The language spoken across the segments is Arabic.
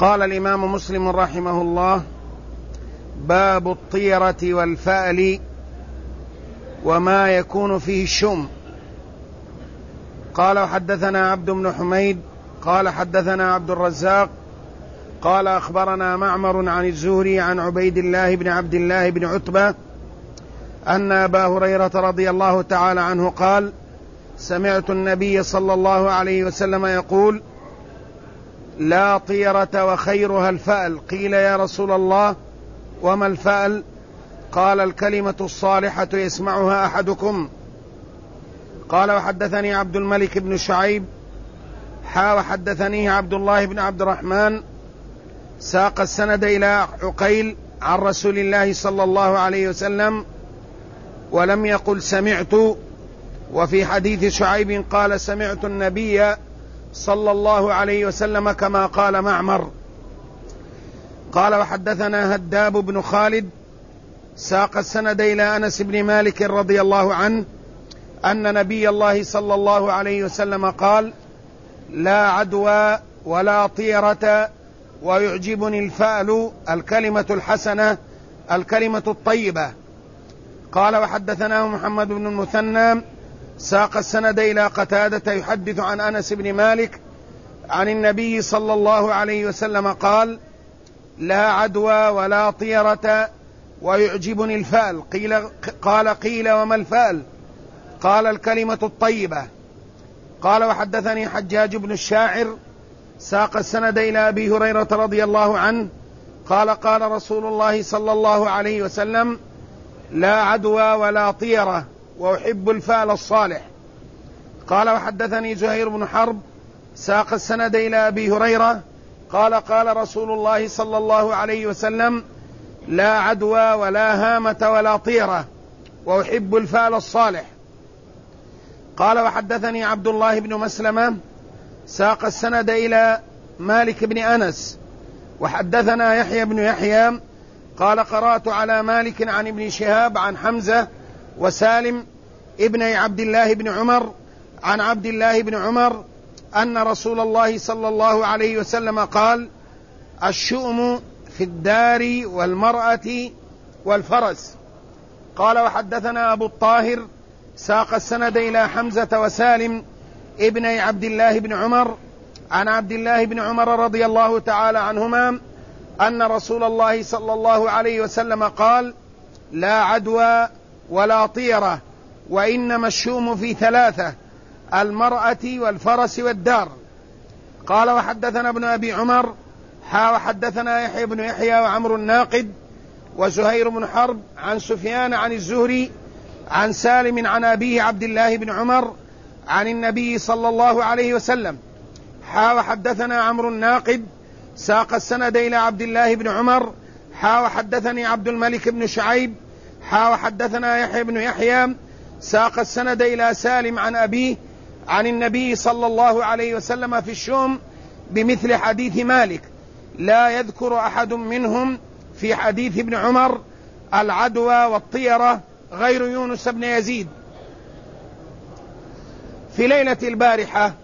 قال الإمام مسلم رحمه الله: باب الطيرة والفأل وما يكون فيه الشم. قال: حدثنا عبد بن حميد قال حدثنا عبد الرزاق قال أخبرنا معمر عن الزهري عن عبيد الله بن عبد الله بن عتبة أن أبا هريرة رضي الله تعالى عنه قال: سمعت النبي صلى الله عليه وسلم يقول: لا طيرة وخيرها الفأل. قيل: يا رسول الله وما الفأل؟ قال: الكلمة الصالحة يسمعها أحدكم. قال: وحدثني عبد الملك بن شعيب وحدثني عبد الله بن عبد الرحمن ساق السند إلى عقيل عن رسول الله صلى الله عليه وسلم ولم يقل سمعت. وفي حديث شعيب قال: سمعت النبي صلى الله عليه وسلم كما قال معمر. قال: وحدثنا هداب بن خالد ساق السند إلى أنس بن مالك رضي الله عنه أن نبي الله صلى الله عليه وسلم قال: لا عدوى ولا طيرة ويعجبني الفأل، الكلمة الحسنة، الكلمة الطيبة. قال: وحدثناه محمد بن المثنى ساق السند إلى قتادة يحدث عن أنس بن مالك عن النبي صلى الله عليه وسلم قال: لا عدوى ولا طيرة ويعجبني الفأل. قيل: وما الفأل؟ قال: الكلمة الطيبة. قال: وحدثني حجاج بن الشاعر ساق السند إلى أبي هريرة رضي الله عنه قال: قال رسول الله صلى الله عليه وسلم: لا عدوى ولا طيرة وأحب الفأل الصالح. قال: وحدثني زهير بن حرب ساق السند إلى أبي هريرة قال: قال رسول الله صلى الله عليه وسلم: لا عدوى ولا هامة ولا طيرة وأحب الفأل الصالح. قال: وحدثني عبد الله بن مسلمة ساق السند إلى مالك بن أنس وحدثنا يحيى بن يحيى قال: قرأت على مالك عن ابن شهاب عن حمزة وسالم ابني عبد الله بن عمر عن عبد الله بن عمر أن رسول الله صلى الله عليه وسلم قال: الشؤم في الدار والمرأة والفرس. قال: وحدثنا أبو الطاهر ساق السند إلى حمزة وسالم ابني عبد الله بن عمر عن عبد الله بن عمر رضي الله تعالى عنهما أن رسول الله صلى الله عليه وسلم قال: لا عدوى ولا طيرة وإنما الشؤم في ثلاثة: المرأة والفرس والدار. قال: وحدثنا ابن أبي عمر وحدثنا يحيى بن يحيى وعمر الناقد وزهير بن حرب عن سفيان عن الزهري عن سالم عن أبيه عبد الله بن عمر عن النبي صلى الله عليه وسلم. وحدثنا عمرو الناقد ساق السند إلى عبد الله بن عمر وحدثني عبد الملك بن شعيب وحدثنا يحيى بن يحيى ساق السند إلى سالم عن أبيه عن النبي صلى الله عليه وسلم في الشؤم بمثل حديث مالك، لا يذكر أحد منهم في حديث ابن عمر العدوى والطيرة غير يونس بن يزيد. في ليلة البارحة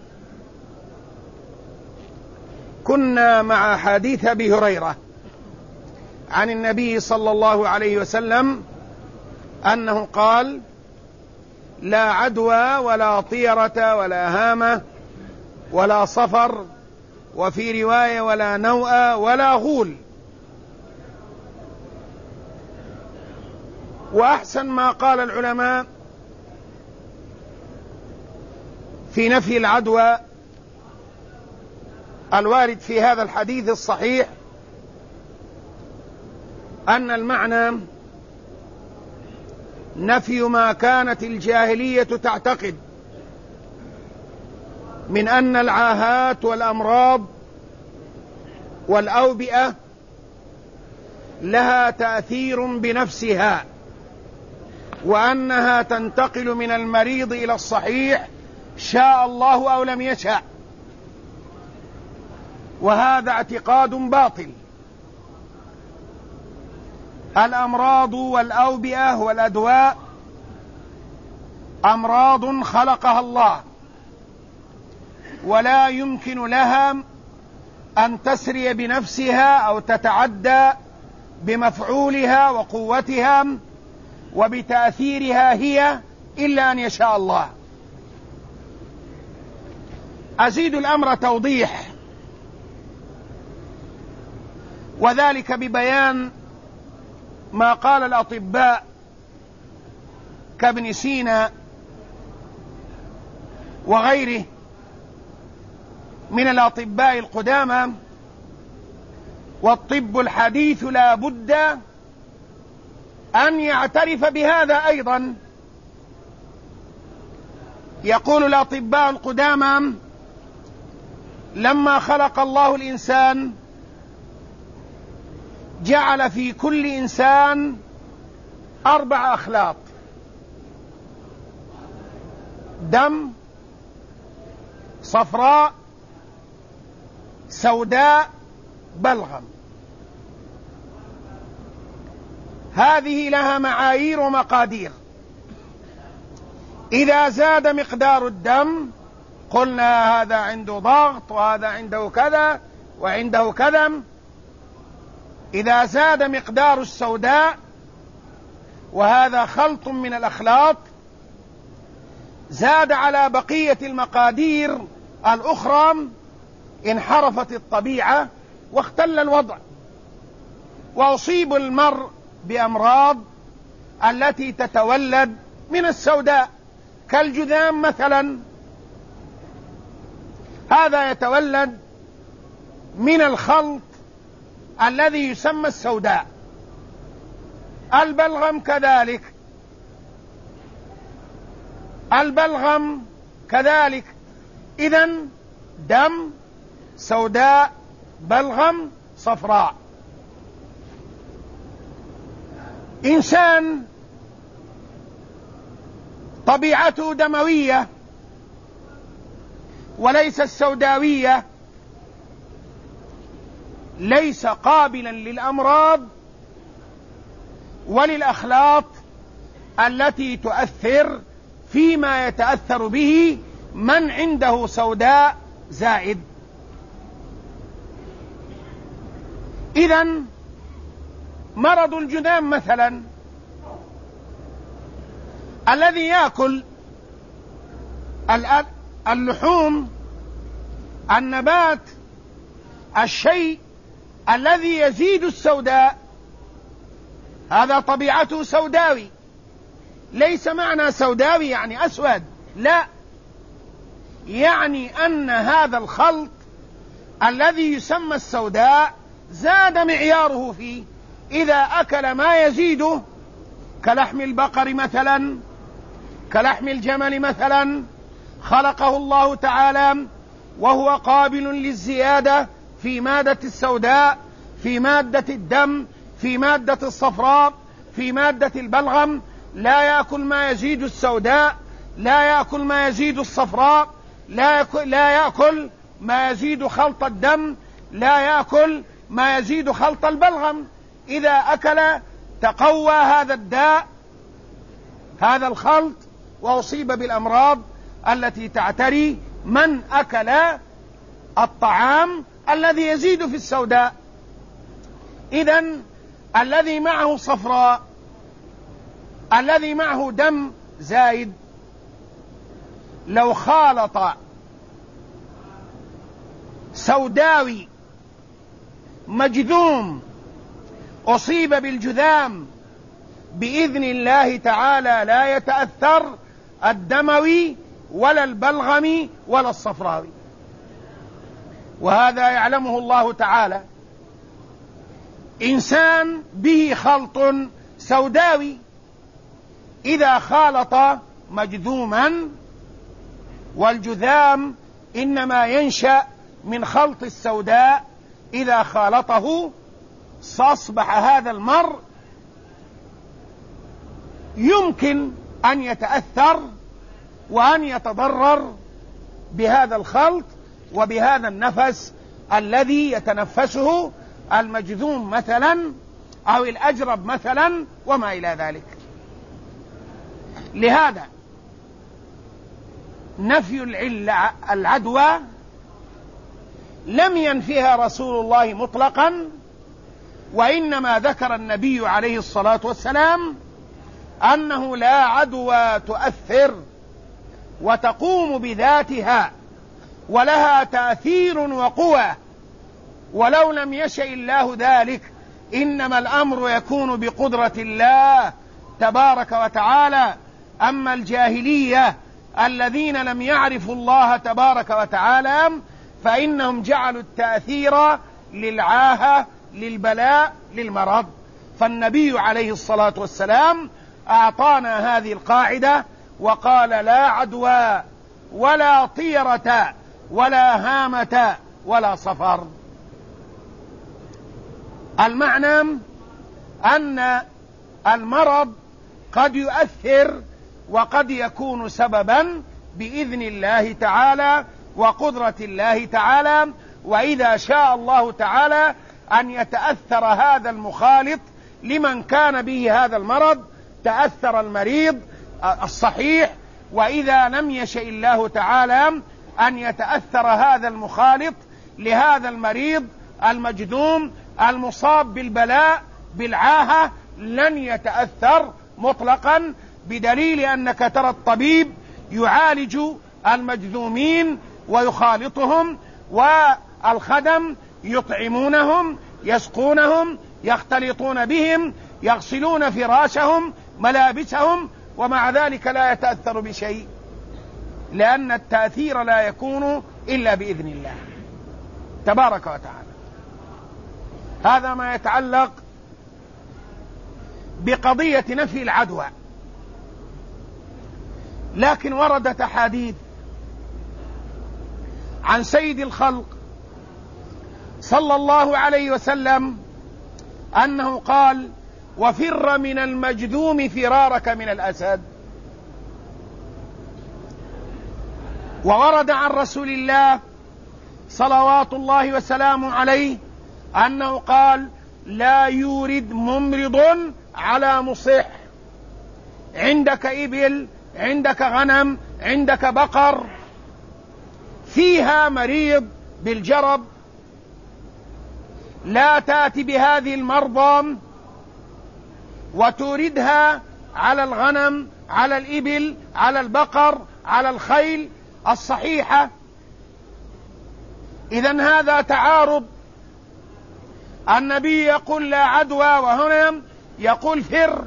كنا مع حديث أبي هريرة عن النبي صلى الله عليه وسلم أنه قال: لا عدوى ولا طيرة ولا هامة ولا صفر، وفي رواية ولا نوء ولا غول. وأحسن ما قال العلماء في نفي العدوى الوارد في هذا الحديث الصحيح أن المعنى نفي ما كانت الجاهلية تعتقد من أن العاهات والأمراض والأوبئة لها تأثير بنفسها، وأنها تنتقل من المريض إلى الصحيح شاء الله أو لم يشاء، وهذا اعتقاد باطل. الأمراض والأوبئة والأدواء أمراض خلقها الله، ولا يمكن لها أن تسري بنفسها أو تتعدى بمفعولها وقوتها وبتأثيرها هي إلا أن يشاء الله. أزيد الأمر توضيح، وذلك ببيان ما قال الأطباء كابن سينا وغيره من الأطباء القدامى. والطب الحديث لا بد أن يعترف بهذا أيضا. يقول الأطباء القدامى: لما خلق الله الإنسان جعل في كل إنسان 4 أخلاط: دم، صفراء، سوداء، بلغم. هذه لها معايير ومقادير. إذا زاد مقدار الدم قلنا هذا عنده ضغط وهذا عنده كذا وعنده كذا. إذا زاد مقدار السوداء، وهذا خلط من الأخلاط، زاد على بقية المقادير الأخرى، انحرفت الطبيعة واختل الوضع، وأصيب المرء بأمراض التي تتولد من السوداء، كالجذام مثلا، هذا يتولد من الخلط الذي يسمى السوداء. البلغم كذلك، البلغم كذلك. إذن دم، سوداء، بلغم، صفراء. إنسان طبيعته دموية وليس السوداوية، ليس قابلا للأمراض وللأخلاط التي تؤثر فيما يتأثر به من عنده سوداء زائد. إذن مرض الجذام مثلا، الذي يأكل اللحوم، النبات، الشيء الذي يزيد السوداء، هذا طبيعته سوداوي. ليس معنى سوداوي يعني أسود، لا، يعني أن هذا الخلط الذي يسمى السوداء زاد معياره فيه. إذا أكل ما يزيده كلحم البقر مثلا، كلحم الجمل مثلا، خلقه الله تعالى وهو قابل للزيادة في مادة السوداء، في مادة الدم، في مادة الصفراء، في مادة البلغم. لا يأكل ما يزيد السوداء، لا يأكل ما يزيد الصفراء، لا يأكل ما يزيد خلط الدم، لا يأكل ما يزيد خلط البلغم. إذا أكل تقوى هذا الداء، هذا الخلط، وأصيب بالأمراض التي تعتري من أكل الطعام الذي يزيد في السوداء. إذن الذي معه صفراء، الذي معه دم زايد، لو خالط سوداوي مجذوم أصيب بالجذام بإذن الله تعالى لا يتأثر الدموي ولا البلغمي ولا الصفراوي، وهذا يعلمه الله تعالى. إنسان به خلط سوداوي إذا خالط مجذوما، والجذام إنما ينشأ من خلط السوداء، إذا خالطه أصبح هذا المرء يمكن أن يتأثر وأن يتضرر بهذا الخلط وبهذا النفس الذي يتنفسه المجذوم مثلا أو الأجرب مثلا وما إلى ذلك. لهذا نفي العدوى لم ينفها رسول الله مطلقا، وإنما ذكر النبي عليه الصلاة والسلام أنه لا عدوى تؤثر وتقوم بذاتها ولها تأثير وقوة، ولو لم يشأ الله ذلك، إنما الأمر يكون بقدرة الله تبارك وتعالى. أما الجاهلية الذين لم يعرفوا الله تبارك وتعالى فإنهم جعلوا التأثير للعاهة، للبلاء، للمرض. فالنبي عليه الصلاة والسلام أعطانا هذه القاعدة وقال: لا عدوى ولا طيرة ولا هامة ولا صفر. المعنى أن المرض قد يؤثر وقد يكون سببا بإذن الله تعالى وقدرة الله تعالى، وإذا شاء الله تعالى أن يتأثر هذا المخالط لمن كان به هذا المرض تأثر المريض الصحيح، وإذا لم يشاء الله تعالى أن يتأثر هذا المخالط لهذا المريض المجذوم المصاب بالبلاء بالعاهة لن يتأثر مطلقا، بدليل أنك ترى الطبيب يعالج المجذومين ويخالطهم، والخدم يطعمونهم، يسقونهم، يختلطون بهم، يغسلون فراشهم، ملابسهم، ومع ذلك لا يتأثر بشيء، لأن التأثير لا يكون إلا بإذن الله تبارك وتعالى. هذا ما يتعلق بقضية نفي العدوى. لكن وردت أحاديث عن سيد الخلق صلى الله عليه وسلم أنه قال: وفر من المجذوم فرارك من الأسد. وورد عن رسول الله صلوات الله وسلامه عليه أنه قال: لا يورد ممرض على مصح. عندك إبل، عندك غنم، عندك بقر فيها مريض بالجرب، لا تأتي بهذه المرضى وتوردها على الغنم، على الإبل، على البقر، على الخيل الصحيحة. إذن هذا تعارض. النبي يقول لا عدوى وهنا يقول فر،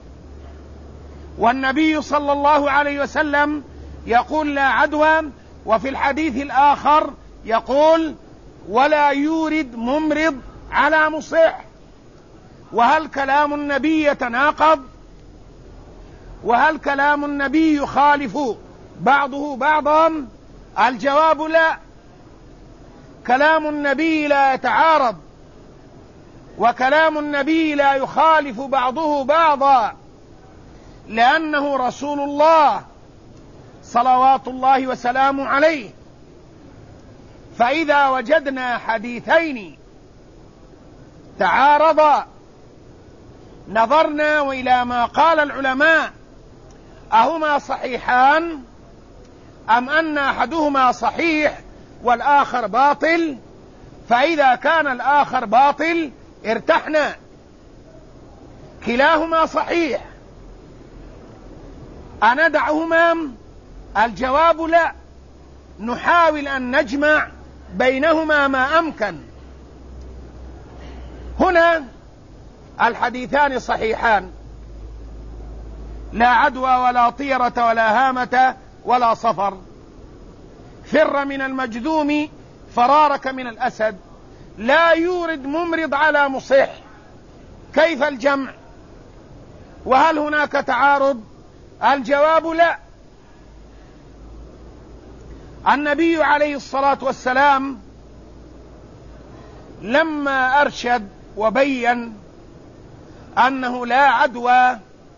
والنبي صلى الله عليه وسلم يقول لا عدوى، وفي الحديث الآخر يقول ولا يورد ممرض على مصح. وهل كلام النبي يتناقض؟ وهل كلام النبي يخالف بعضه بعضا؟ الجواب لا، كلام النبي لا يتعارض، وكلام النبي لا يخالف بعضه بعضا، لأنه رسول الله صلوات الله وسلامه عليه. فإذا وجدنا حديثين تعارضا نظرنا إلى ما قال العلماء: أهما صحيحان أم أن أحدهما صحيح والآخر باطل؟ فإذا كان الآخر باطل ارتحنا، كلاهما صحيح، أندعهما؟ الجواب لا، نحاول أن نجمع بينهما ما أمكن. هنا الحديثان صحيحان: لا عدوى ولا طيرة ولا هامة ولا صفر. فر من المجذوم فرارك من الأسد. لا يورد ممرض على مصح. كيف الجمع؟ وهل هناك تعارض؟ الجواب لا. النبي عليه الصلاة والسلام لما أرشد وبين أنه لا عدوى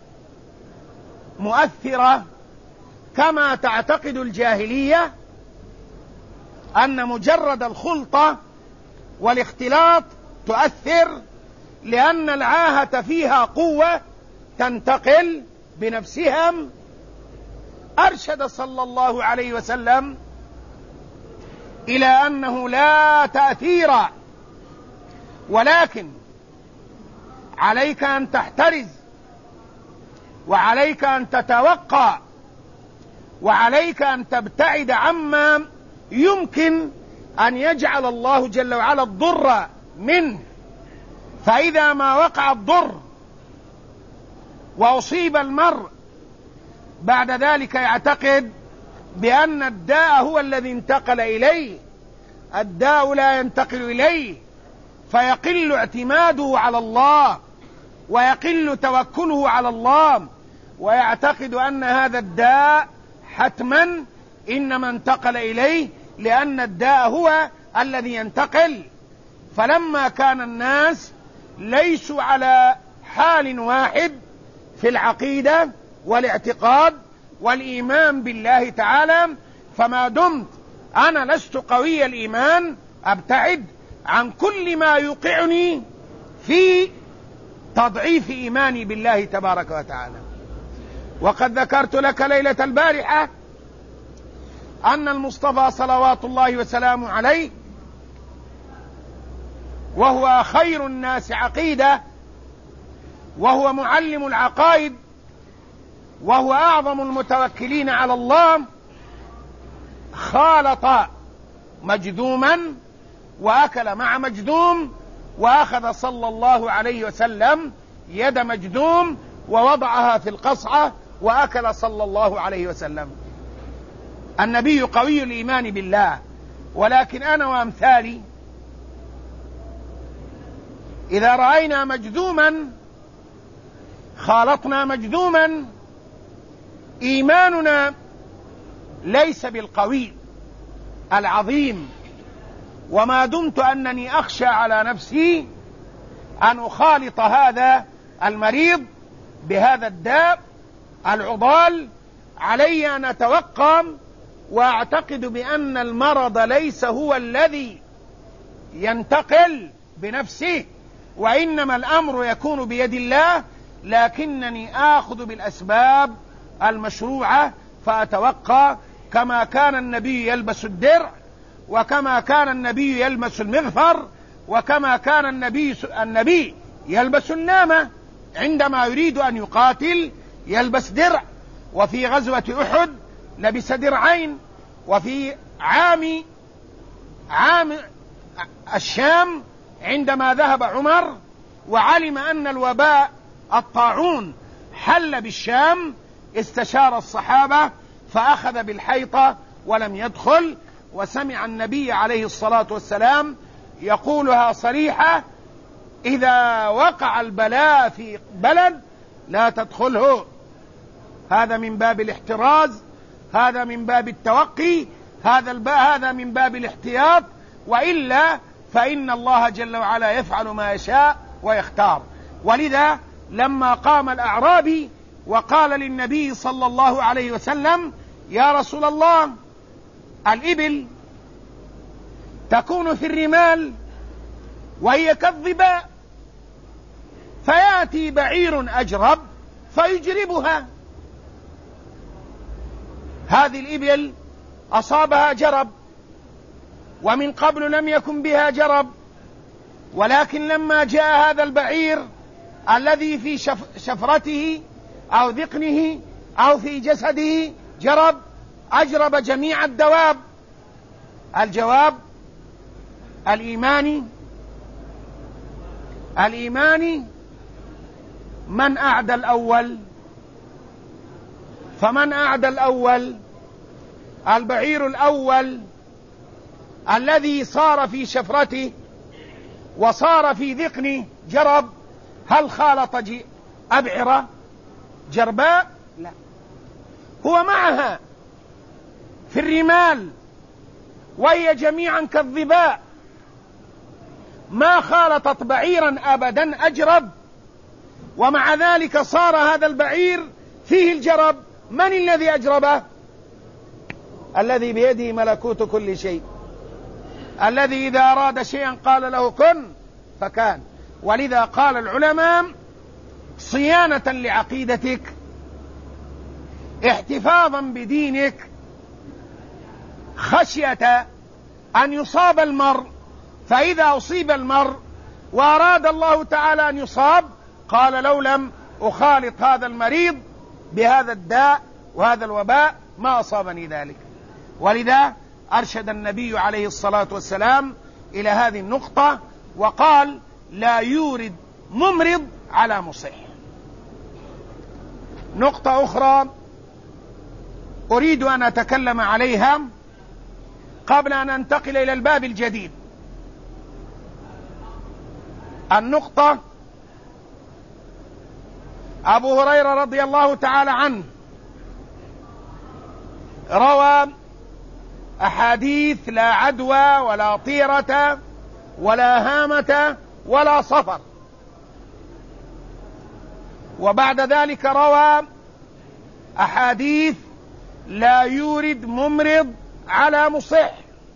مؤثرة كما تعتقد الجاهلية، أن مجرد الخلطة والاختلاط تؤثر، لأن العاهة فيها قوة تنتقل بنفسها. أرشد صلى الله عليه وسلم إلى أنه لا تأثير، ولكن عليك أن تحترز، وعليك أن تتوقع، وعليك أن تبتعد عما يمكن أن يجعل الله جل وعلا الضر منه. فإذا ما وقع الضر وأصيب المرء بعد ذلك يعتقد بأن الداء هو الذي انتقل إليه، الداء لا ينتقل إليه، فيقل اعتماده على الله ويقل توكله على الله، ويعتقد أن هذا الداء حتما إنما انتقل إليه لأن الداء هو الذي ينتقل. فلما كان الناس ليسوا على حال واحد في العقيدة والاعتقاد والإيمان بالله تعالى، فما دمت أنا لست قوي الإيمان أبتعد عن كل ما يوقعني في تضعيف إيماني بالله تبارك وتعالى. وقد ذكرت لك ليلة البارحة أن المصطفى صلوات الله وسلامه عليه وهو خير الناس عقيدة، وهو معلم العقائد، وهو أعظم المتوكلين على الله، خالط مجذوما وأكل مع مجذوم، وأخذ صلى الله عليه وسلم يد مجذوم ووضعها في القصعة وأكل صلى الله عليه وسلم. النبي قوي الإيمان بالله، ولكن أنا وأمثالي إذا رأينا مجذوما خالطنا مجذوما، إيماننا ليس بالقوي العظيم. وما دمت أنني أخشى على نفسي أن أخالط هذا المريض بهذا الداء العضال، علي أن أتوقع وأعتقد بأن المرض ليس هو الذي ينتقل بنفسه، وإنما الأمر يكون بيد الله، لكنني آخذ بالأسباب المشروعة فأتوقع، كما كان النبي يلبس الدرع، وكما كان النبي يلبس المغفر، وكما كان النبي يلبس النامة عندما يريد أن يقاتل يلبس درع. وفي غزوة أحد لبس درعين. وفي عام الشام عندما ذهب عمر وعلم أن الوباء الطاعون حل بالشام، استشار الصحابة فأخذ بالحيطة ولم يدخل، وسمع النبي عليه الصلاة والسلام يقولها صريحة: إذا وقع البلاء في بلد لا تدخله. هذا من باب الاحتراز، هذا من باب التوقي، هذا من باب الاحتياط، وإلا فإن الله جل وعلا يفعل ما يشاء ويختار. ولذا لما قام الأعرابي وقال للنبي صلى الله عليه وسلم: يا رسول الله، الإبل تكون في الرمال وهي كالظباء، فيأتي بعير أجرب فيجربها. هذه الإبل أصابها جرب، ومن قبل لم يكن بها جرب، ولكن لما جاء هذا البعير الذي في شفرته أو ذقنه أو في جسده جرب، أجرب جميع الدواب. الجواب: الإيماني من أعدى الأول. فمن أعدى الأول؟ البعير الأول الذي صار في شفرته وصار في ذقنه جرب، هل خالط أبعرة جرباء؟ لا، هو معها في الرمال وهي جميعا كالظباء، ما خالطت بعيرا أبدا أجرب، ومع ذلك صار هذا البعير فيه الجرب. من الذي أجربه؟ الذي بيده ملكوت كل شيء، الذي إذا أراد شيئا قال له كن فكان. ولذا قال العلماء: صيانة لعقيدتك، احتفاظا بدينك، خشية أن يصاب المرء، فإذا أصيب المرء وأراد الله تعالى أن يصاب قال لو لم أخالط هذا المريض بهذا الداء وهذا الوباء ما أصابني ذلك. ولذا أرشد النبي عليه الصلاة والسلام إلى هذه النقطة وقال لا يورد ممرض على مصح. نقطة أخرى أريد أن أتكلم عليها قبل أن أنتقل إلى الباب الجديد. النقطة: أبو هريرة رضي الله تعالى عنه روى أحاديث لا عدوى ولا طيرة ولا هامة ولا صفر، وبعد ذلك روى أحاديث لا يورد ممرض على مصح.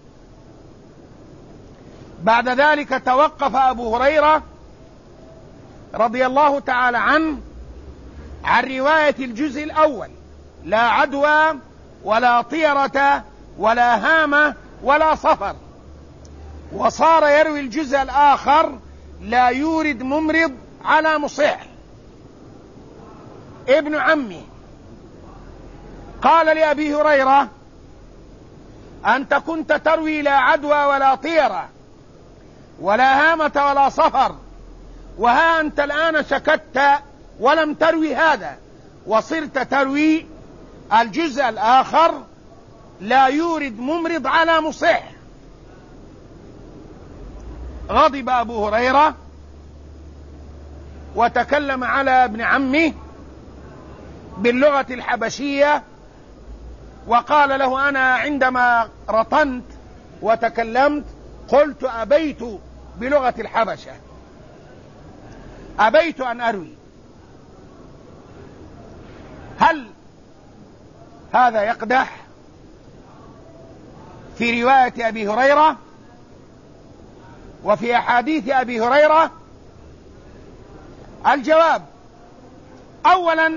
بعد ذلك توقف أبو هريرة رضي الله تعالى عنه عن رواية الجزء الأول لا عدوى ولا طيرة ولا هامة ولا صفر، وصار يروي الجزء الآخر لا يورد ممرض على مصح. ابن عمي قال لأبي هريرة: أنت كنت تروي لا عدوى ولا طيرة ولا هامة ولا صفر، وها أنت الآن سكت ولم تروي هذا وصرت تروي الجزء الآخر لا يورد ممرض على مصح. غضب أبو هريرة وتكلم على ابن عمه باللغة الحبشية وقال له: أنا عندما رطنت وتكلمت قلت أبيت بلغة الحبشة، أبيت أن أروي. هل هذا يقدح في رواية أبي هريرة وفي أحاديث أبي هريرة؟ الجواب: أولا،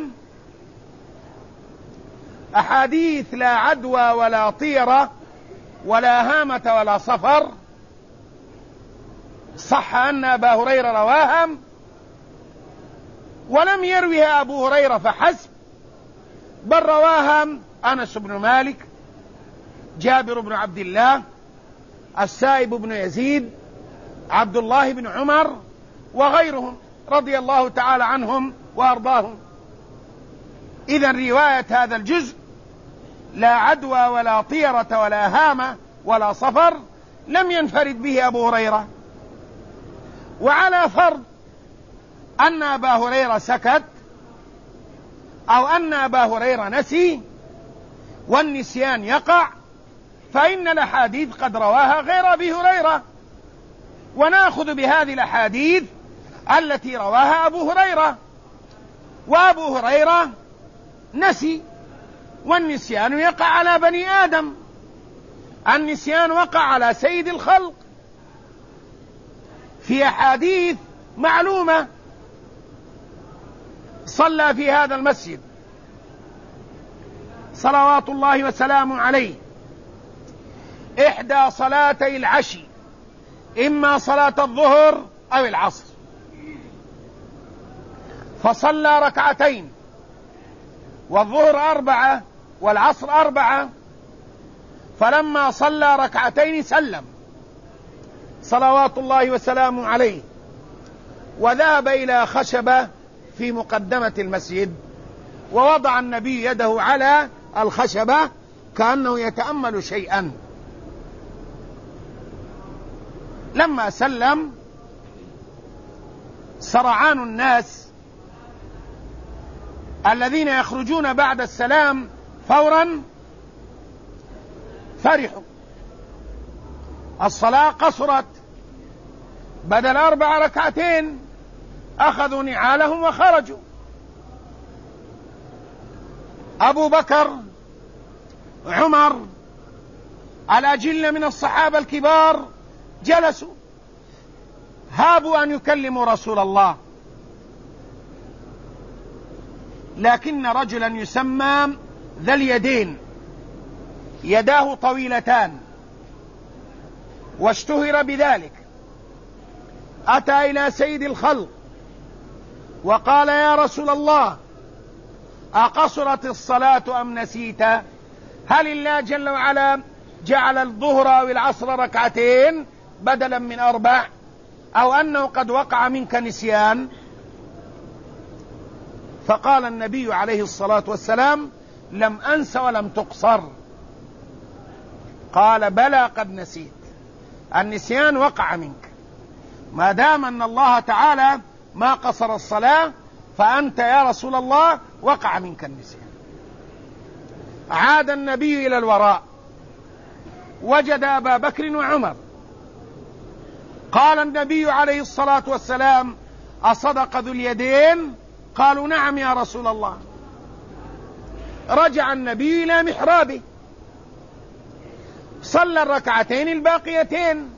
أحاديث لا عدوى ولا طيرة ولا هامة ولا صفر صح أن أبا هريرة رواها، ولم يروها أبو هريرة فحسب، بل رواها أنس بن مالك، جابر بن عبد الله، السائب بن يزيد، عبد الله بن عمر وغيرهم رضي الله تعالى عنهم وأرضاهم. إذن رواية هذا الجزء لا عدوى ولا طيرة ولا هامة ولا صفر لم ينفرد به أبو هريرة. وعلى فرض أن أبا هريرة سكت أو أن أبا هريرة نسي، والنسيان يقع، فإن الأحاديث قد رواها غير أبي هريرة، ونأخذ بهذه الأحاديث التي رواها أبو هريرة. وأبو هريرة نسي، والنسيان يقع على بني آدم، النسيان وقع على سيد الخلق في أحاديث معلومة. صلى في هذا المسجد صلوات الله وسلامه عليه إحدى صلاتي العشي، إما صلاة الظهر أو العصر، فصلى ركعتين، والظهر 4 والعصر 4، فلما صلى ركعتين سلم صلوات الله وسلامه عليه، وذهب إلى خشبة في مقدمة المسجد، ووضع النبي يده على الخشبة كأنه يتأمل شيئا. لما سلم سرعان الناس الذين يخرجون بعد السلام فورا فرحوا، الصلاة قصرت، بدل 4 ركعتين أخذوا نعالهم وخرجوا. أبو بكر، عمر، الأجلة من الصحابة الكبار جلسوا هابوا أن يكلموا رسول الله، لكن رجلا يسمى ذا اليدين، يداه طويلتان، واشتهر بذلك، أتى إلى سيد الخلق وقال: يا رسول الله، أقصرت الصلاة أم نسيت؟ هل الله جل وعلا جعل الظهر أو العصر ركعتين بدلا من 4، أو أنه قد وقع منك نسيان؟ فقال النبي عليه الصلاة والسلام: لم أنس ولم تقصر. قال: بلى قد نسيت، النسيان وقع منك، ما دام أن الله تعالى ما قصر الصلاة فأنت يا رسول الله وقع منك النسيان. عاد النبي إلى الوراء، وجد أبا بكر وعمر. قال النبي عليه الصلاة والسلام: أصدق ذو اليدين؟ قالوا: نعم يا رسول الله. رجع النبي إلى محرابه، صلى الركعتين الباقيتين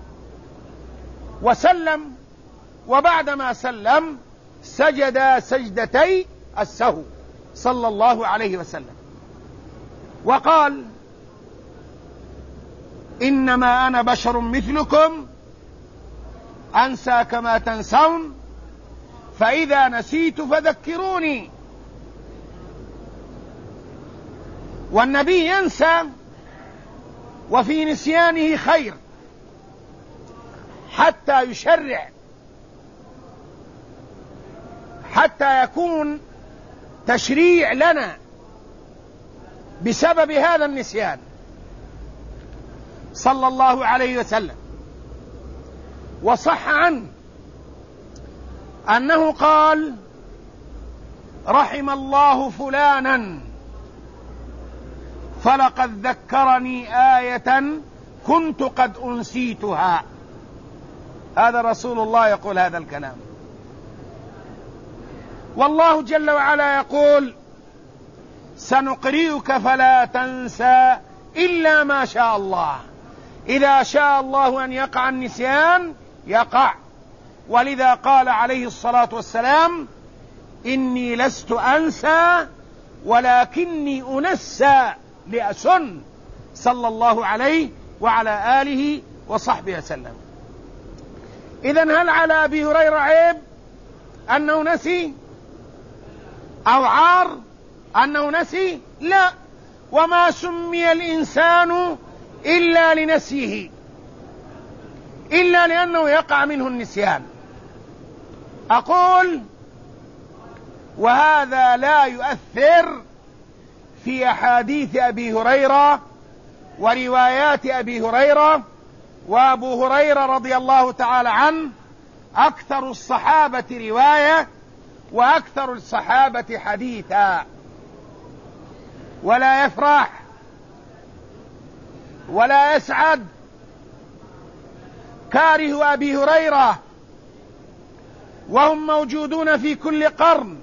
وسلم، وبعدما سلم سجد سجدتي السهو صلى الله عليه وسلم، وقال: إنما أنا بشر مثلكم أنسى كما تنسون، فإذا نسيت فذكروني. والنبي ينسى وفي نسيانه خير، حتى يشرع، حتى يكون تشريع لنا بسبب هذا النسيان صلى الله عليه وسلم. وصح عنه أنه قال: رحم الله فلانا فلقد ذكرني آية كنت قد أنسيتها. هذا رسول الله يقول هذا الكلام. والله جل وعلا يقول: سنقرئك فلا تنسى إلا ما شاء الله. إذا شاء الله أن يقع النسيان يقع، ولذا قال عليه الصلاة والسلام: إني لست أنسى ولكني أنسى لأسن، صلى الله عليه وعلى آله وصحبه وسلم. إذن هل على أبي هريرة عيب أنه نسي أو عار أنه نسي؟ لا، وما سمي الإنسان إلا لنسيه، إلا لأنه يقع منه النسيان. أقول: وهذا لا يؤثر في أحاديث أبي هريرة وروايات أبي هريرة. وأبو هريرة رضي الله تعالى عنه أكثر الصحابة رواية وأكثر الصحابة حديثا، ولا يفرح ولا يسعد كاره أبي هريرة، وهم موجودون في كل قرن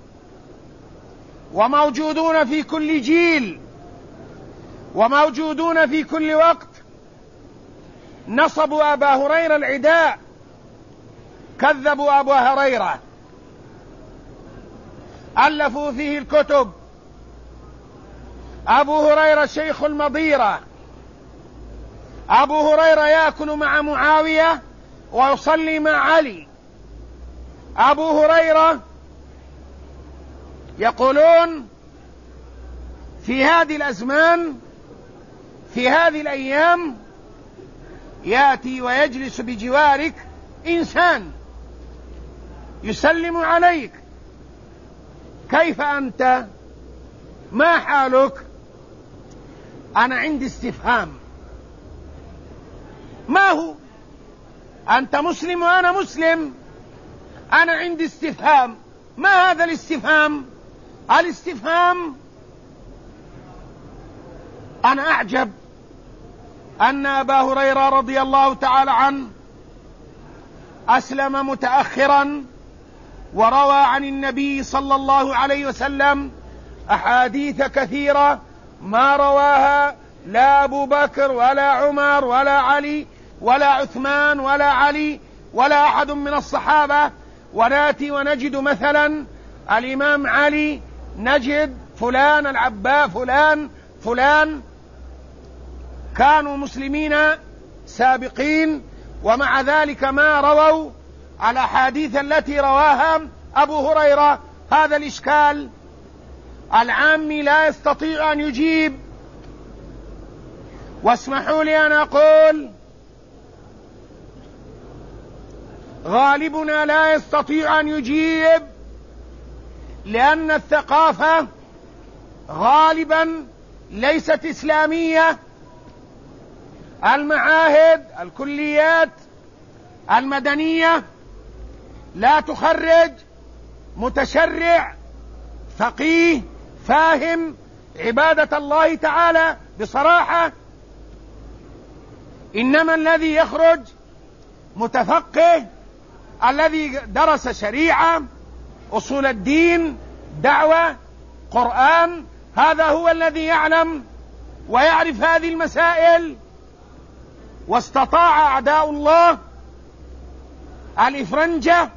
وموجودون في كل جيل وموجودون في كل وقت. نصبوا أبا هريرة العداء، كذبوا أبا هريرة، ألفوا فيه الكتب. أبو هريرة شيخ المضيرة، أبو هريرة يأكل مع معاوية ويصلي مع علي. أبو هريرة يقولون في هذه الأزمان، في هذه الأيام، يأتي ويجلس بجوارك إنسان يسلم عليك: كيف أنت؟ ما حالك؟ أنا عندي استفهام. ما هو؟ أنت مسلم وأنا مسلم، أنا عندي استفهام. ما هذا الاستفهام؟ الاستفهام: أنا أعجب أن أبا هريرة رضي الله تعالى عنه أسلم متأخرا، وروى عن النبي صلى الله عليه وسلم أحاديث كثيرة ما رواها لا أبو بكر ولا عمر ولا علي ولا عثمان ولا علي ولا أحد من الصحابة. ونأتي ونجد مثلا الإمام علي، نجد فلان العباس فلان كانوا مسلمين سابقين، ومع ذلك ما رووا الأحاديث التي رواها أبو هريرة. هذا الإشكال. العامي لا يستطيع أن يجيب. واسمحوا لي أن أقول غالبنا لا يستطيع أن يجيب، لأن الثقافة غالبا ليست إسلامية. المعاهد، الكليات المدنية لا تخرج متشرع فقيه فاهم عبادة الله تعالى بصراحة، إنما الذي يخرج متفقه الذي درس شريعة، أصول الدين، دعوة، قرآن، هذا هو الذي يعلم ويعرف هذه المسائل. واستطاع أعداء الله الإفرنجة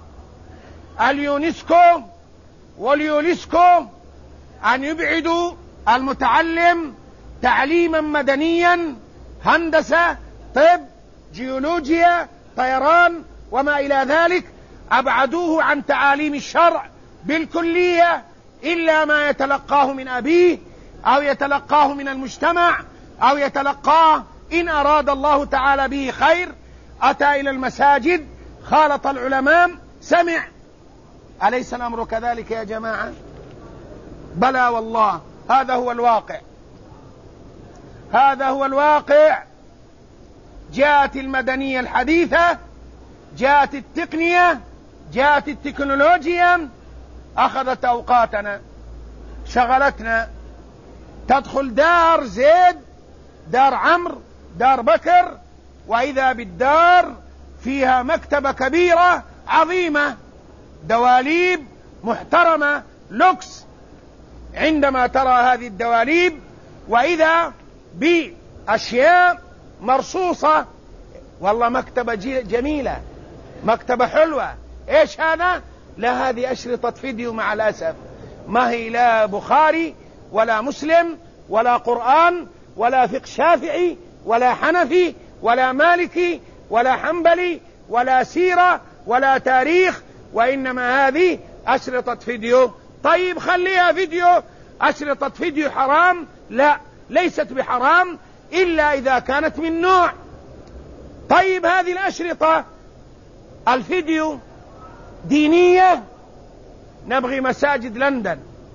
اليونسكو واليونسكو أن يبعدوا المتعلم تعليما مدنيا، هندسة، طب، جيولوجيا، طيران وما إلى ذلك، أبعدوه عن تعاليم الشرع بالكلية، إلا ما يتلقاه من أبيه أو يتلقاه من المجتمع أو يتلقاه إن أراد الله تعالى به خير. أتى إلى المساجد، خالط العلماء، سمع. أليس الأمر كذلك يا جماعة؟ بلى والله، هذا هو الواقع، هذا هو الواقع. جاءت المدنية الحديثة، جاءت التقنية، جاءت التكنولوجيا، أخذت أوقاتنا، شغلتنا. تدخل دار زيد، دار عمرو، دار بكر، وإذا بالدار فيها مكتبة كبيرة عظيمة، دواليب محترمة لوكس. عندما ترى هذه الدواليب وإذا بأشياء مرصوصة، والله مكتبة جميلة، مكتبة حلوة. إيش هذا؟ لا، هذه أشرطة فيديو مع الأسف، ما هي لا بخاري ولا مسلم ولا قرآن ولا فقه شافعي ولا حنفي ولا مالكي ولا حنبلي ولا سيرة ولا تاريخ، وإنما هذه أشرطة فيديو. طيب خليها فيديو. أشرطة فيديو حرام؟ لا، ليست بحرام إلا إذا كانت من نوع. طيب هذه الأشرطة الفيديو دينية؟ نبغي مساجد لندن،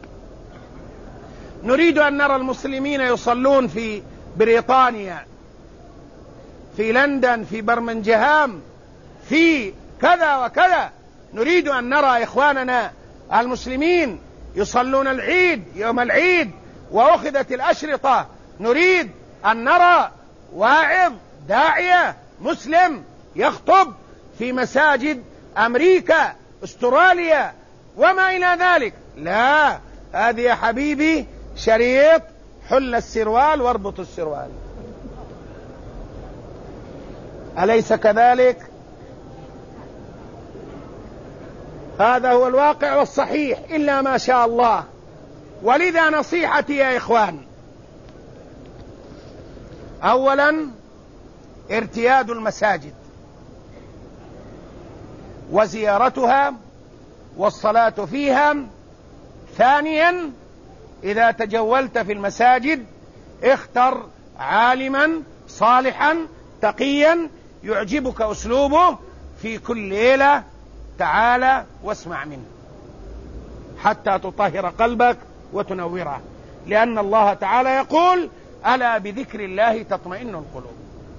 نريد أن نرى المسلمين يصلون في بريطانيا، في لندن، في برمنجهام، في كذا وكذا. نريد أن نرى إخواننا المسلمين يصلون العيد يوم العيد، وأخذت الأشرطة. نريد أن نرى واعظ داعية مسلم يخطب في مساجد أمريكا، أستراليا وما إلى ذلك. لا، هذه يا حبيبي شريط، حل السروال واربط السروال. أليس كذلك؟ هذا هو الواقع والصحيح، إلا ما شاء الله. ولذا نصيحتي يا إخوان، أولا ارتياد المساجد وزيارتها والصلاة فيها. ثانيا، إذا تجولت في المساجد اختر عالما صالحا تقيا يعجبك أسلوبه، في كل ليلة تعال واسمع منه حتى تطهر قلبك وتنوره، لأن الله تعالى يقول: ألا بذكر الله تطمئن القلوب.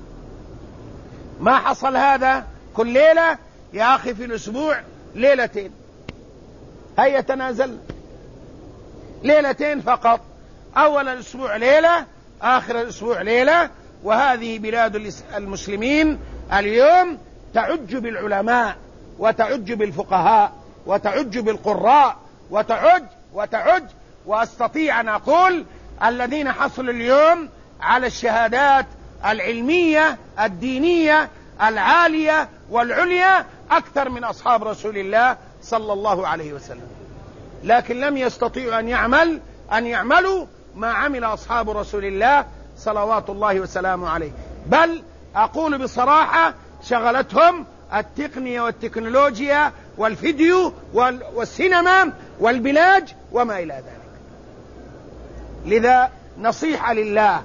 ما حصل هذا كل ليلة يا أخي؟ في الأسبوع ليلتين، هيا تنازل، ليلتين فقط. أول الأسبوع ليلة، آخر الأسبوع ليلة. وهذه بلاد المسلمين اليوم تعج بالعلماء وتعج بالفقهاء وتعج بالقراء وتعج. وأستطيع أن أقول الذين حصلوا اليوم على الشهادات العلمية الدينية العالية والعليا أكثر من أصحاب رسول الله صلى الله عليه وسلم، لكن لم يستطيعوا أن يعملوا ما عمل أصحاب رسول الله صلوات الله وسلامه عليه. بل أقول بصراحة شغلتهم التقنية والتكنولوجيا والفيديو والسينما والبلاج وما إلى ذلك. لذا نصيحة لله،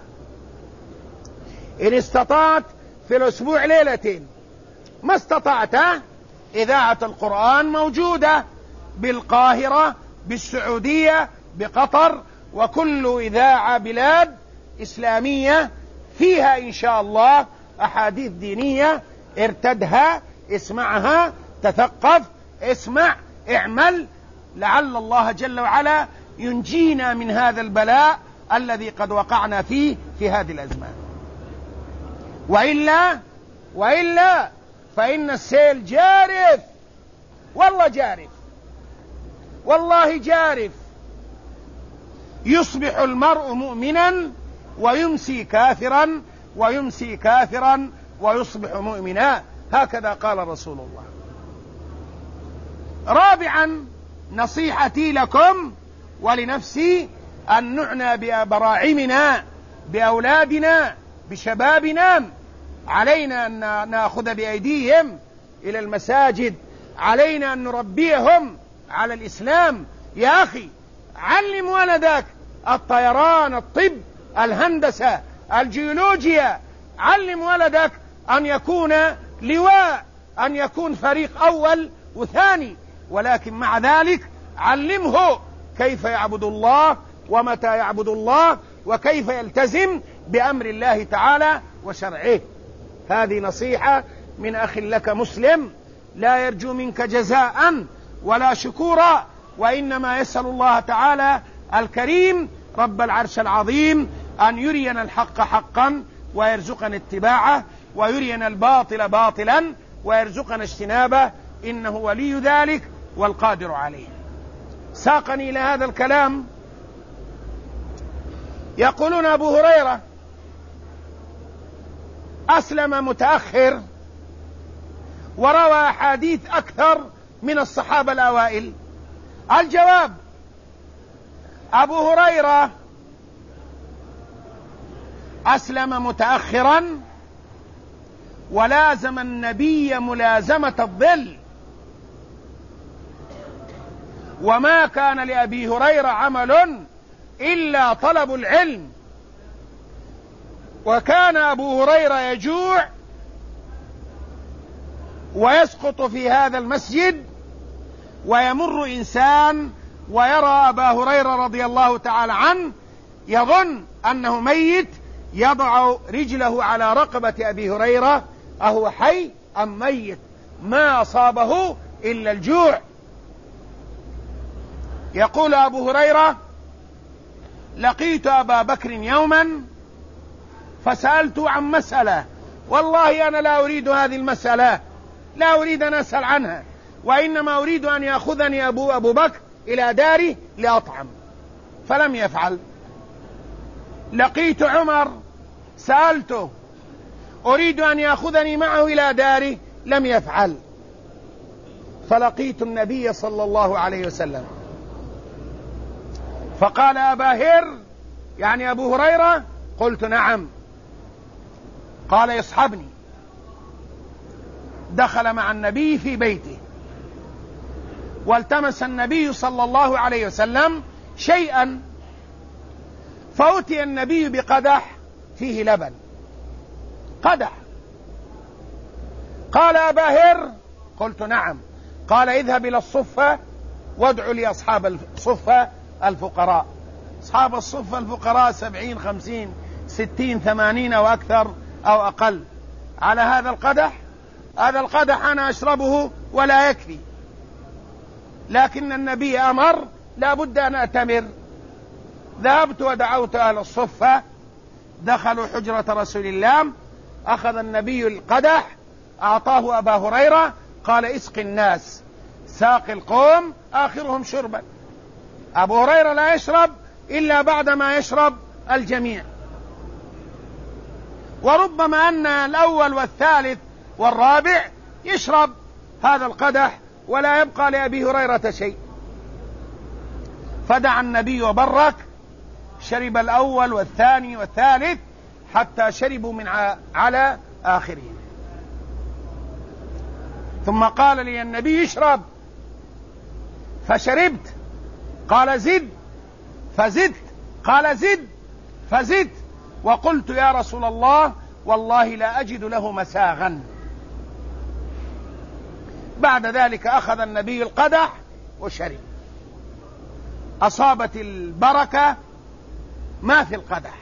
إن استطعت في الأسبوع ليلتين، ما استطعت إذاعة القرآن موجودة بالقاهرة، بالسعودية، بقطر، وكل إذاعة بلاد إسلامية فيها إن شاء الله أحاديث دينية، ارتدها، اسمعها، تثقف، اسمع، اعمل، لعل الله جل وعلا ينجينا من هذا البلاء الذي قد وقعنا فيه في هذه الأزمان. وإلا فإن السيل جارف، والله جارف، والله جارف. يصبح المرء مؤمنا ويمسي كافرا، ويمسي كافرا ويصبح مؤمنا، هكذا قال رسول الله. رابعا، نصيحتي لكم ولنفسي أن نعنى ببراعمنا، بأولادنا، بشبابنا. علينا أن نأخذ بأيديهم إلى المساجد، علينا أن نربيهم على الإسلام. يا أخي، علم ولدك الطيران، الطب، الهندسة، الجيولوجيا. علم ولدك أن يكون لواء، أن يكون فريق أول وثاني، ولكن مع ذلك علمه كيف يعبد الله، ومتى يعبد الله، وكيف يلتزم بأمر الله تعالى وشرعه. هذه نصيحة من أخ لك مسلم، لا يرجو منك جزاء ولا شكورا، وإنما يسأل الله تعالى الكريم رب العرش العظيم أن يرينا الحق حقا ويرزقنا اتباعه، ويرينا الباطل باطلا ويرزقنا اجتنابه، إنه ولي ذلك والقادر عليه. ساقني إلى هذا الكلام. يقولون أبو هريرة أسلم متأخر وروى أحاديث أكثر من الصحابة الأوائل. الجواب: أبو هريرة أسلم متأخرا ولازم النبي ملازمة الظل، وما كان لأبي هريرة عمل إلا طلب العلم، وكان أبو هريرة يجوع ويسقط في هذا المسجد، ويمر إنسان ويرى أبا هريرة رضي الله تعالى عنه يظن أنه ميت، يضع رجله على رقبة أبي هريرة، أهو حي أم ميت؟ ما أصابه إلا الجوع. يقول أبو هريرة: لقيت أبا بكر يوما فسألته عن مسألة، والله أنا لا أريد هذه المسألة، لا أريد أن أسأل عنها، وإنما أريد أن يأخذني أبو بكر إلى داري لأطعم، فلم يفعل. لقيت عمر سألته أريد أن يأخذني معه إلى داري، لم يفعل. فلقيت النبي صلى الله عليه وسلم فقال: أبا هر، يعني أبو هريرة؟ قلت: نعم. قال: يصحبني. دخل مع النبي في بيته، والتمس النبي صلى الله عليه وسلم شيئا، فأتي النبي بقدح فيه لبن، قدح. قال: أبا هر؟ قلت: نعم. قال: اذهب إلى الصفة وادعو لي أصحاب الصفة الفقراء. أصحاب الصفة الفقراء 70 50 60 80 أو أكثر أو أقل على هذا القدح. هذا القدح أنا أشربه ولا يكفي، لكن النبي أمر لا بد أن أتمر. ذهبت ودعوت أهل الصفة، دخلوا حجرة رسول الله، أخذ النبي القدح، أعطاه أبا هريرة، قال: اسق الناس. ساق القوم آخرهم شربا. أبو هريرة لا يشرب إلا بعدما يشرب الجميع، وربما أن الأول والثالث والرابع يشرب هذا القدح ولا يبقى لأبي هريرة شيء. فدعا النبي وبرك، شرب الأول والثاني والثالث حتى شربوا من على آخره. ثم قال لي النبي اشرب، فشربت. قال زد، فزدت. قال زد، فزدت. وقلت يا رسول الله والله لا أجد له مساغا. بعد ذلك أخذ النبي القدح وشرب. أصابت البركة ما في القدح.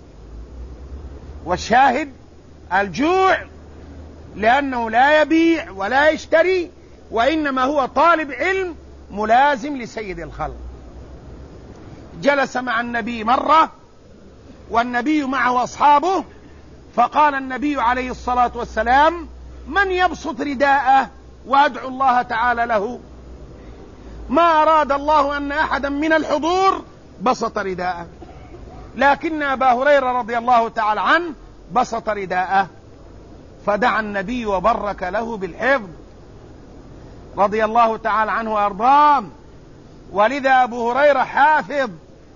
والشاهد الجوع، لأنه لا يبيع ولا يشتري، وإنما هو طالب علم ملازم لسيد الخلق. جلس مع النبي مرة والنبي معه أصحابه، فقال النبي عليه الصلاة والسلام: من يبسط رداءه وأدعو الله تعالى له؟ ما أراد الله أن أحدا من الحضور بسط رداءه، لكن أبا هريرة رضي الله تعالى عنه بسط رداءه، فدعا النبي وبرك له بالحفظ رضي الله تعالى عنه وأرضاه. ولذا أبو هريرة حافظ،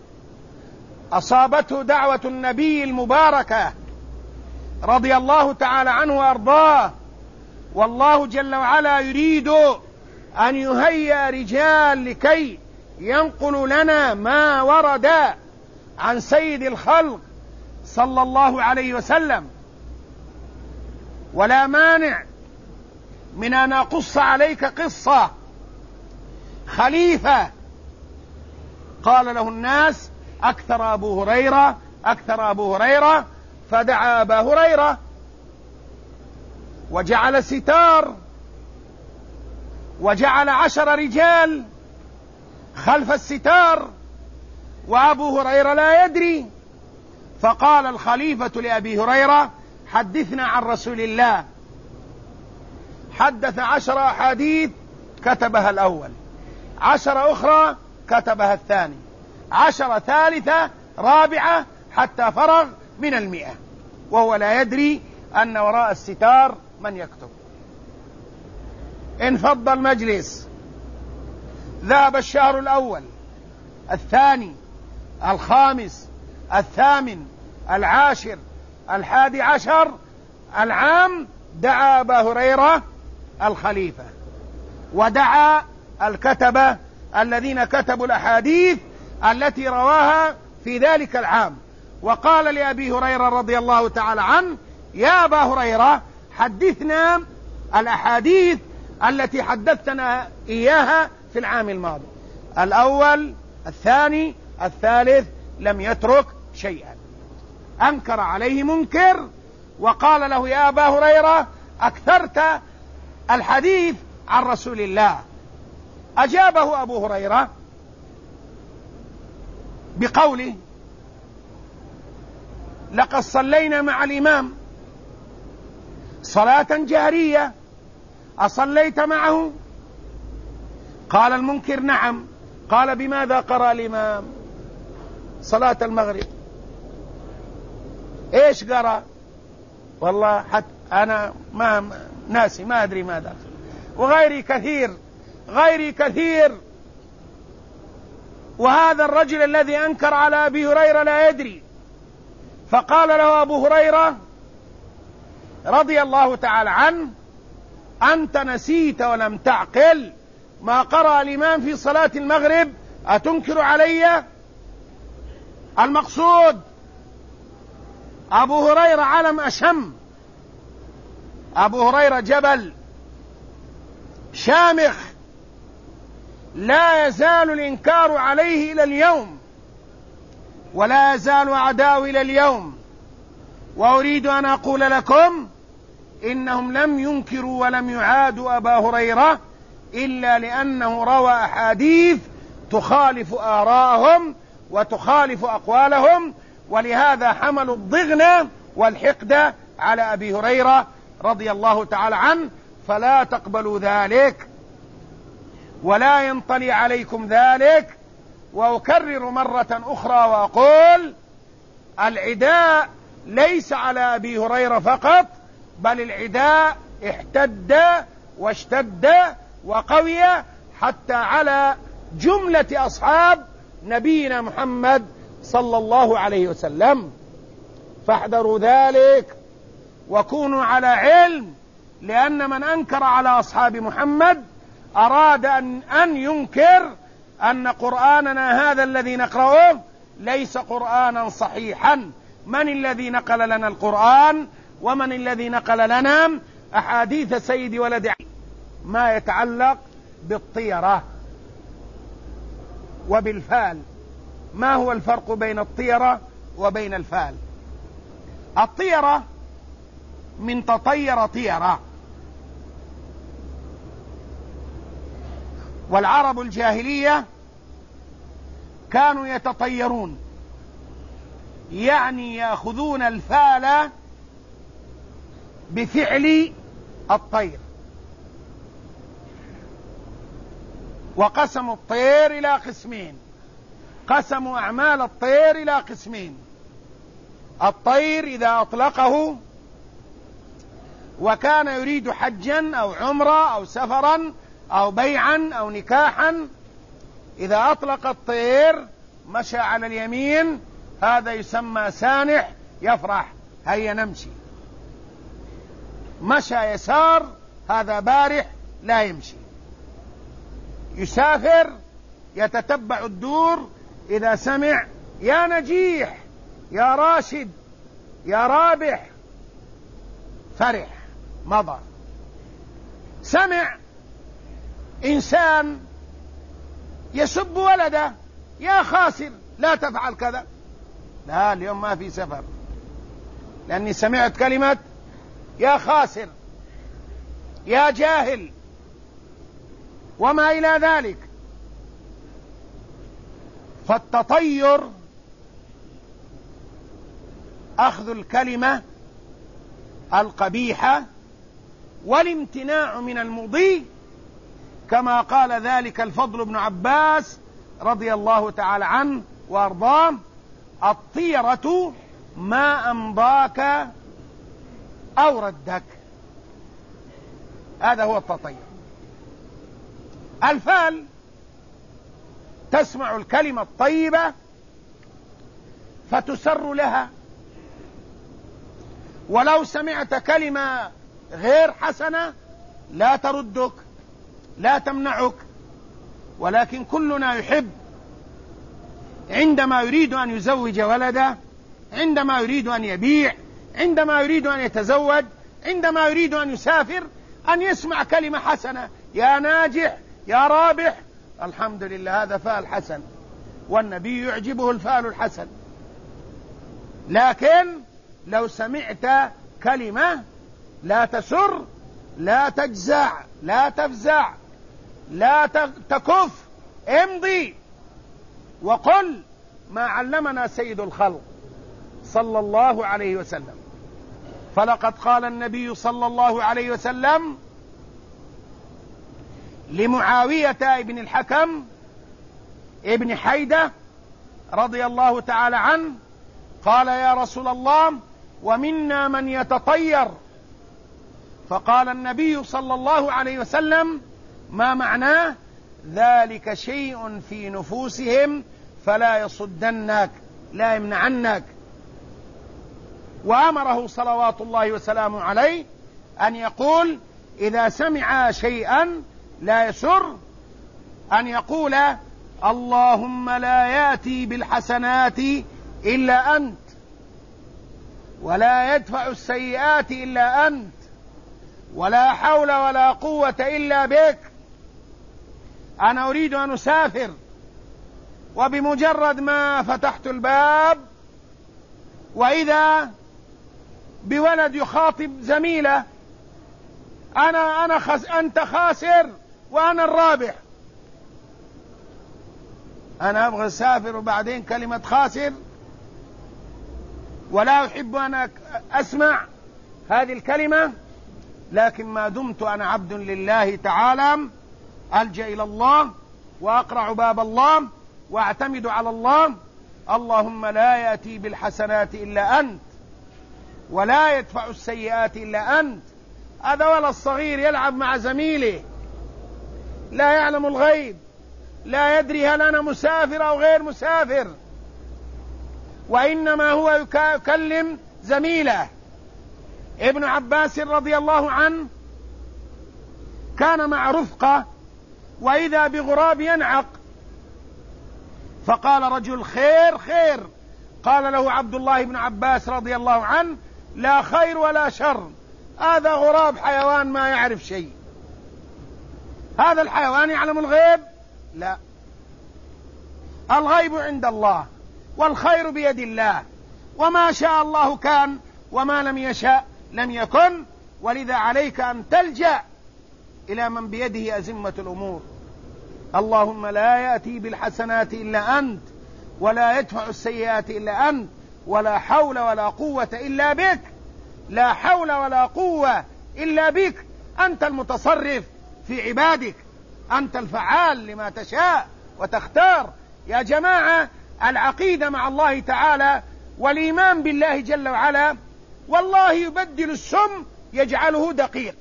أصابته دعوة النبي المباركة رضي الله تعالى عنه وأرضاه، والله جل وعلا يريد أن يهيئ رجال لكي ينقل لنا ما ورد عن سيد الخلق صلى الله عليه وسلم. ولا مانع من أن أقص عليك قصة. خليفة قال له الناس: أكثر أبو هريرة، أكثر أبو هريرة. فدعا أبا هريرة وجعل ستار، وجعل 10 رجال خلف الستار، وأبو هريرة لا يدري. فقال الخليفة لأبي هريرة: حدثنا عن رسول الله. حدث 10 أحاديث كتبها الأول، 10 أخرى كتبها الثاني، 10 ثالثة رابعة، حتى فرغ من 100، وهو لا يدري أن وراء الستار من يكتب. انفض المجلس. ذهب الشهر الأول، الثاني، الخامس، الثامن، العاشر، 11 العام. دعا أبا هريرة الخليفة، ودعا الكتبة الذين كتبوا الأحاديث التي رواها في ذلك العام، وقال لأبي هريرة رضي الله تعالى عنه: يا أبا هريرة، حدثنا الأحاديث التي حدثتنا إياها في العام الماضي. الأول، الثاني، الثالث، لم يترك شيئا. أنكر عليه منكر وقال له: يا أبا هريرة، أكثرت الحديث عن رسول الله. أجابه أبو هريرة بقوله: لقد صلينا مع الإمام صلاة جهرية، أصليت معه؟ قال المنكر: نعم. قال: بماذا قرأ الإمام صلاة المغرب؟ إيش قرأ؟ والله حتى أنا ناسي، ما أدري ماذا. وغيري كثير، غيري كثير. وهذا الرجل الذي أنكر على أبي هريرة لا يدري. فقال له أبو هريرة رضي الله تعالى عنه: أنت نسيت ولم تعقل ما قرأ الإمام في صلاة المغرب، أتنكر علي؟ المقصود أبو هريرة علم أشم، أبو هريرة جبل شامخ لا يزال الإنكار عليه إلى اليوم، ولا يزال أعداؤه إلى اليوم. وأريد أن أقول لكم إنهم لم ينكروا ولم يعادوا أبا هريرة إلا لأنه روى أحاديث تخالف آراءهم وتخالف أقوالهم، ولهذا حملوا الضغن والحقد على أبي هريرة رضي الله تعالى عنه. فلا تقبلوا ذلك ولا ينطلي عليكم ذلك. وأكرر مرة أخرى وأقول: العداء ليس على أبي هريرة فقط، بل العداء احتد واشتد وقوي حتى على جملة أصحاب نبينا محمد صلى الله عليه وسلم. فاحذروا ذلك وكونوا على علم، لأن من أنكر على أصحاب محمد أراد أن ينكر أن قرآننا هذا الذي نقرأه ليس قرآنا صحيحا. من الذي نقل لنا القرآن؟ ومن الذي نقل لنا أحاديث سيد ولد علي؟ ما يتعلق بالطيرة وبالفال. ما هو الفرق بين الطيرة وبين الفال؟ الطيرة من تطير طيرة، والعرب الجاهلية كانوا يتطيرون، يعني يأخذون الفال بفعل الطير. وقسموا الطير إلى قسمين، قسموا أعمال الطير إلى قسمين: الطير إذا أطلقه وكان يريد حجا أو عمرة أو سفرا أو بيعا أو نكاحا، إذا أطلق الطير مشى على اليمين، هذا يسمى سانح يفرح، هيا نمشي. مشى يسار، هذا بارح لا يمشي. يسافر يتتبع الدور، إذا سمع يا نجيح يا راشد يا رابح فرح مضى. سمع إنسان يسب ولده: يا خاسر لا تفعل كذا، لا اليوم ما في سفر لأني سمعت كلمة يا خاسر يا جاهل وما إلى ذلك. فالتطير أخذ الكلمة القبيحة والامتناع من المضي، كما قال ذلك الفضل بن عباس رضي الله تعالى عنه وأرضاه: الطيرة ما أمضاك أو ردك. هذا هو التطير. الفال تسمع الكلمة الطيبة فتسر لها، ولو سمعت كلمة غير حسنة لا تردك لا تمنعك، ولكن كلنا يحب عندما يريد أن يزوج ولده، عندما يريد أن يبيع، عندما يريد أن يتزوج، عندما يريد أن يسافر، أن يسمع كلمة حسنة: يا ناجح يا رابح. الحمد لله، هذا فال حسن، والنبي يعجبه الفال الحسن. لكن لو سمعت كلمة لا تسر، لا تجزع، لا تفزع، لا تكف، امضي وقل ما علمنا سيد الخلق صلى الله عليه وسلم. فلقد قال النبي صلى الله عليه وسلم لمعاوية ابن الحكم ابن حيدة رضي الله تعالى عنه، قال: يا رسول الله، ومنا من يتطير. فقال النبي صلى الله عليه وسلم: ما معناه؟ ذلك شيء في نفوسهم فلا يصدنك، لا يمنعنك. وأمره صلوات الله وسلامه عليه أن يقول إذا سمع شيئا لا يسر أن يقول: اللهم لا يأتي بالحسنات إلا أنت، ولا يدفع السيئات إلا أنت، ولا حول ولا قوة إلا بك. أنا أريد أن أسافر، وبمجرد ما فتحت الباب وإذا بولد يخاطب زميله: أنت خاسر وأنا الرابح. أنا أبغى أسافر وبعدين كلمة خاسر، ولا أحب أن أسمع هذه الكلمة. لكن ما دمت أنا عبد لله تعالى ألجأ إلى الله وأقرع باب الله وأعتمد على الله: اللهم لا يأتي بالحسنات إلا أنت، ولا يدفع السيئات إلا أنت. هذا ولد الصغير يلعب مع زميله، لا يعلم الغيب، لا يدري هل أنا مسافر أو غير مسافر، وإنما هو يكلم زميله: ابن عباس رضي الله عنه كان مع رفقة وإذا بغراب ينعق، فقال رجل: خير خير. قال له عبد الله بن عباس رضي الله عنه: لا خير ولا شر، هذا غراب حيوان ما يعرف شيء. هذا الحيوان يعلم الغيب؟ لا، الغيب عند الله والخير بيد الله، وما شاء الله كان وما لم يشاء لم يكن، ولذا عليك أن تلجأ إلى من بيده أزمة الأمور. اللهم لا يأتي بالحسنات إلا أنت، ولا يدفع السيئات إلا أنت، ولا حول ولا قوة إلا بك، لا حول ولا قوة إلا بك. أنت المتصرف في عبادك، أنت الفعال لما تشاء وتختار. يا جماعة، العقيدة مع الله تعالى والإيمان بالله جل وعلا، والله يبدل السم يجعله دقيق.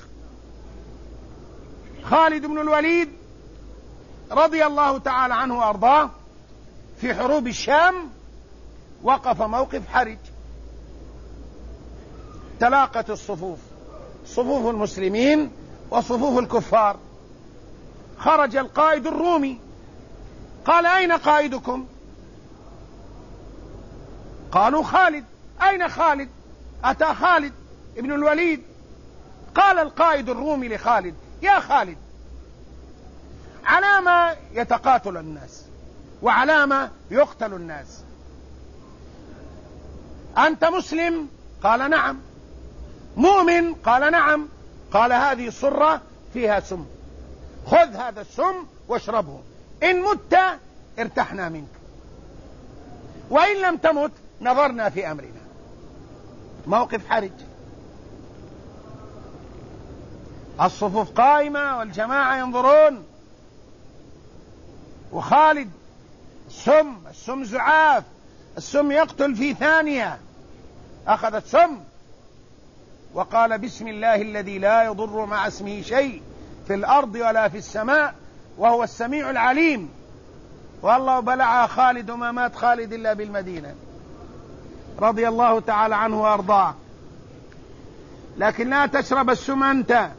خالد بن الوليد رضي الله تعالى عنه وأرضاه في حروب الشام وقف موقف حرج، تلاقت الصفوف، صفوف المسلمين وصفوف الكفار. خرج القائد الرومي قال: أين قائدكم؟ قالوا: خالد. أين خالد؟ أتى خالد ابن الوليد. قال القائد الرومي لخالد: يا خالد، على ما يتقاتل الناس وعلى ما يقتل الناس؟ أنت مسلم؟ قال: نعم. مؤمن؟ قال: نعم. قال: هذه صرة فيها سم، خذ هذا السم واشربه، إن مت ارتحنا منك، وإن لم تمت نظرنا في أمرنا. موقف حرج، الصفوف قائمة والجماعة ينظرون، وخالد السم زعاف، السم يقتل في ثانية. أخذ السم وقال: بسم الله الذي لا يضر مع اسمه شيء في الأرض ولا في السماء وهو السميع العليم. والله بلع خالد وما مات خالد إلا بالمدينة رضي الله تعالى عنه وأرضاه. لكن لا تشرب السم أنت،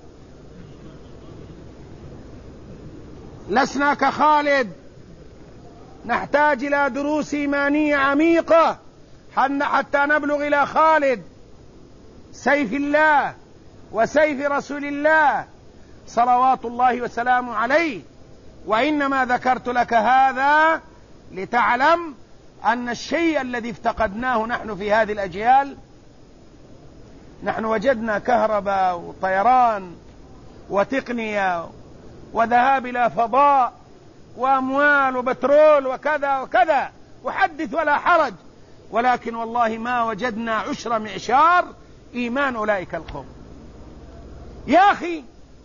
لسنا كخالد، نحتاج إلى دروس إيمانية عميقة حتى نبلغ إلى خالد سيف الله وسيف رسول الله صلوات الله وسلامه عليه. وإنما ذكرت لك هذا لتعلم أن الشيء الذي افتقدناه نحن في هذه الأجيال، نحن وجدنا كهرباء وطيران وتقنية وذهاب إلى فضاء وأموال وبترول وكذا وكذا، وحدث ولا حرج، ولكن والله ما وجدنا عشر معشار إيمان أولئك القوم. يا أخي،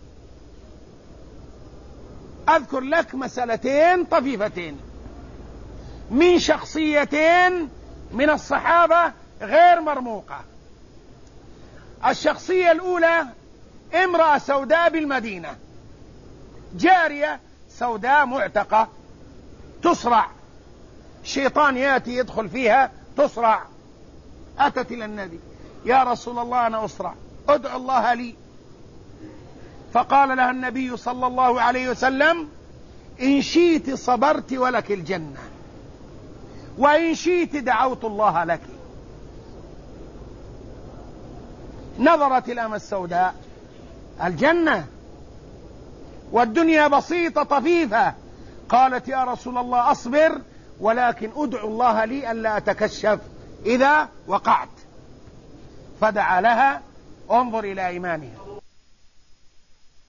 أذكر لك مسألتين طفيفتين من شخصيتين من الصحابة غير مرموقة. الشخصية الأولى امرأة سوداء بالمدينة، جارية سوداء معتقة تصرع، شيطان يأتي يدخل فيها تصرع. أتت إلى النبي: يا رسول الله أنا أصرع، ادعو الله لي. فقال لها النبي صلى الله عليه وسلم: إن شئت صبرت ولك الجنة، وإن شئت دعوت الله لك. نظرت الأمة السوداء الجنة والدنيا بسيطة طفيفة، قالت: يا رسول الله أصبر، ولكن أدعو الله لي ألا أتكشف إذا وقعت. فدعا لها. انظر إلى إيمانها.